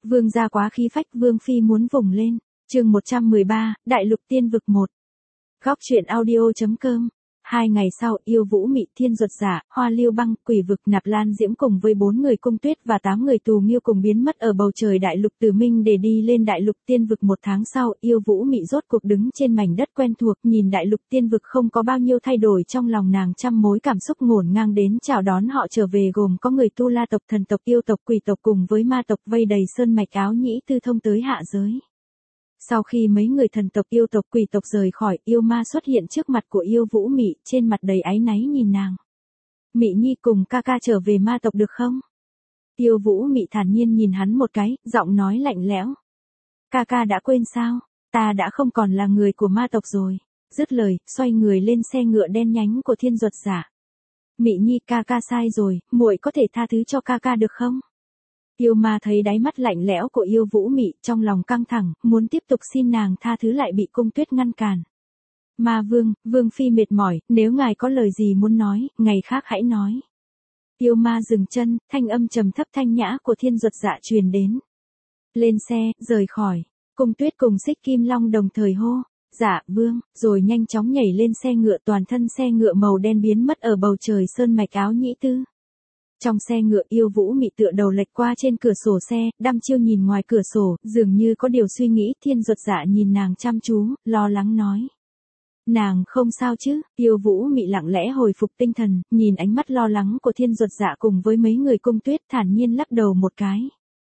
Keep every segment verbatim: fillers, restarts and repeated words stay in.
Vương gia quá khí phách, Vương phi muốn vùng lên. Chương một trăm mười ba, Đại lục tiên vực một. Góc truyện audio chấm com. Hai ngày sau, Yêu Vũ Mị, Thiên Duật Giả, Hoa Liêu Băng, Quỷ Vực, Nạp Lan Diễm cùng với bốn người Cung Tuyết và tám người tù nghiêu cùng biến mất ở bầu trời đại lục Tử Minh để đi lên đại lục tiên vực. Một tháng sau, Yêu Vũ Mị rốt cuộc đứng trên mảnh đất quen thuộc, nhìn đại lục tiên vực không có bao nhiêu thay đổi, trong lòng nàng trăm mối cảm xúc ngổn ngang đến chào đón họ trở về, gồm có người Tu La tộc, thần tộc, yêu tộc, quỷ tộc cùng với ma tộc vây đầy sơn mạch áo nhĩ tư thông tới hạ giới. Sau khi mấy người thần tộc, yêu tộc, quỷ tộc rời khỏi, yêu ma xuất hiện trước mặt của Yêu Vũ Mị, trên mặt đầy áy náy nhìn nàng. Mị nhi, cùng ca ca trở về ma tộc được không? Yêu Vũ Mị thản nhiên nhìn hắn một cái, giọng nói lạnh lẽo. Ca ca đã quên sao? Ta đã không còn là người của ma tộc rồi. Dứt lời, xoay người lên xe ngựa đen nhánh của Thiên Duật Giả. Mị nhi, ca ca sai rồi, muội có thể tha thứ cho ca ca được không? Yêu ma thấy đáy mắt lạnh lẽo của Yêu Vũ Mị, trong lòng căng thẳng, muốn tiếp tục xin nàng tha thứ lại bị Cung Tuyết ngăn cản. Ma vương, vương phi mệt mỏi, nếu ngài có lời gì muốn nói, ngày khác hãy nói. Yêu ma dừng chân, thanh âm trầm thấp thanh nhã của Thiên Duật Dạ truyền đến. Lên xe, rời khỏi. Cung Tuyết cùng Xích Kim Long đồng thời hô. Dạ, vương, rồi nhanh chóng nhảy lên xe ngựa, toàn thân xe ngựa màu đen biến mất ở bầu trời sơn mạch áo nhĩ tư. Trong xe ngựa, Yêu Vũ Mị tựa đầu lệch qua trên cửa sổ xe, đăm chiêu nhìn ngoài cửa sổ, dường như có điều suy nghĩ. Thiên Duật Dạ nhìn nàng chăm chú, lo lắng nói. Nàng không sao chứ? Yêu Vũ Mị lặng lẽ hồi phục tinh thần, nhìn ánh mắt lo lắng của Thiên Duật Dạ cùng với mấy người Cung Tuyết, thản nhiên lắc đầu một cái.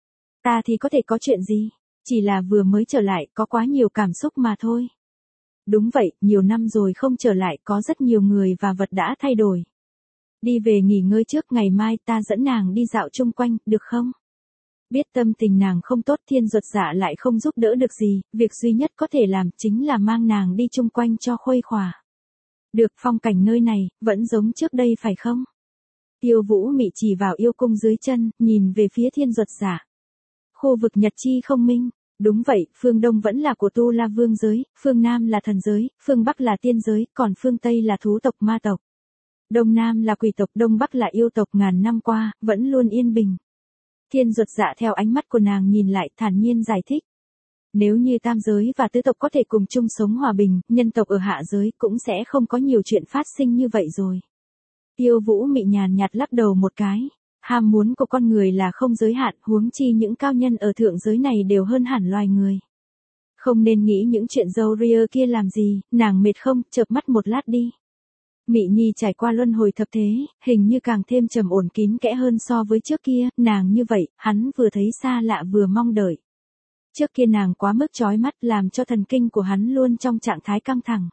Ta thì có thể có chuyện gì? Chỉ là vừa mới trở lại, có quá nhiều cảm xúc mà thôi. Đúng vậy, nhiều năm rồi không trở lại, có rất nhiều người và vật đã thay đổi. Đi về nghỉ ngơi trước, ngày mai ta dẫn nàng đi dạo chung quanh, được không? Biết tâm tình nàng không tốt, Thiên Duật Dạ lại không giúp đỡ được gì, việc duy nhất có thể làm chính là mang nàng đi chung quanh cho khuây khỏa. Được, phong cảnh nơi này, vẫn giống trước đây phải không? Yêu Vũ Mị chỉ vào yêu cung dưới chân, nhìn về phía Thiên Duật Dạ. Khu vực Nhật Chi không minh. Đúng vậy, phương Đông vẫn là của Tu La Vương giới, phương Nam là thần giới, phương Bắc là tiên giới, còn phương Tây là thú tộc, ma tộc. Đông Nam là quỷ tộc, Đông Bắc là yêu tộc, ngàn năm qua, vẫn luôn yên bình. Thiên Duật Dạ theo ánh mắt của nàng nhìn lại, thản nhiên giải thích. Nếu như tam giới và tứ tộc có thể cùng chung sống hòa bình, nhân tộc ở hạ giới cũng sẽ không có nhiều chuyện phát sinh như vậy rồi. Yêu Vũ Mị nhàn nhạt lắc đầu một cái. Ham muốn của con người là không giới hạn, huống chi những cao nhân ở thượng giới này đều hơn hẳn loài người. Không nên nghĩ những chuyện dâu ria kia làm gì, nàng mệt không, chợp mắt một lát đi. Mị nhi trải qua luân hồi thập thế, hình như càng thêm trầm ổn kín kẽ hơn so với trước kia, nàng như vậy, hắn vừa thấy xa lạ vừa mong đợi. Trước kia nàng quá mức chói mắt, làm cho thần kinh của hắn luôn trong trạng thái căng thẳng.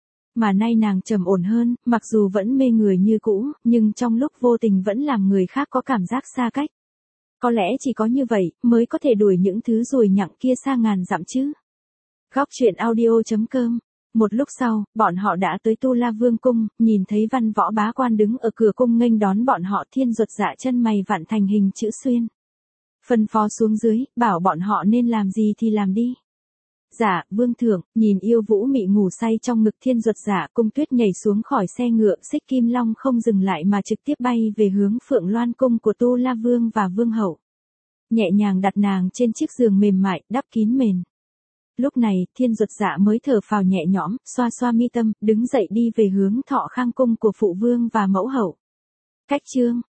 Mà nay nàng trầm ổn hơn, mặc dù vẫn mê người như cũ, nhưng trong lúc vô tình vẫn làm người khác có cảm giác xa cách. Có lẽ chỉ có như vậy, mới có thể đuổi những thứ ruồi nhặng kia xa ngàn dặm chứ. Góc truyện audio chấm com. Một lúc sau, bọn họ đã tới Tu La Vương cung, nhìn thấy Văn Võ bá quan đứng ở cửa cung nghênh đón bọn họ. Thiên Duật Dạ chân mày vặn thành hình chữ xuyên. Phân phó xuống dưới, bảo bọn họ nên làm gì thì làm đi. Dạ, vương thượng. Nhìn Yêu Vũ Mị ngủ say trong ngực Thiên Duật Dạ, Cung Tuyết nhảy xuống khỏi xe ngựa, Xích Kim Long không dừng lại mà trực tiếp bay về hướng Phượng Loan cung của Tu La Vương và Vương hậu. Nhẹ nhàng đặt nàng trên chiếc giường mềm mại, đắp kín mền. Lúc này, Thiên Duật Dạ mới thở phào nhẹ nhõm, xoa xoa mi tâm, đứng dậy đi về hướng Thọ Khang cung của phụ vương và mẫu hậu. Cách chương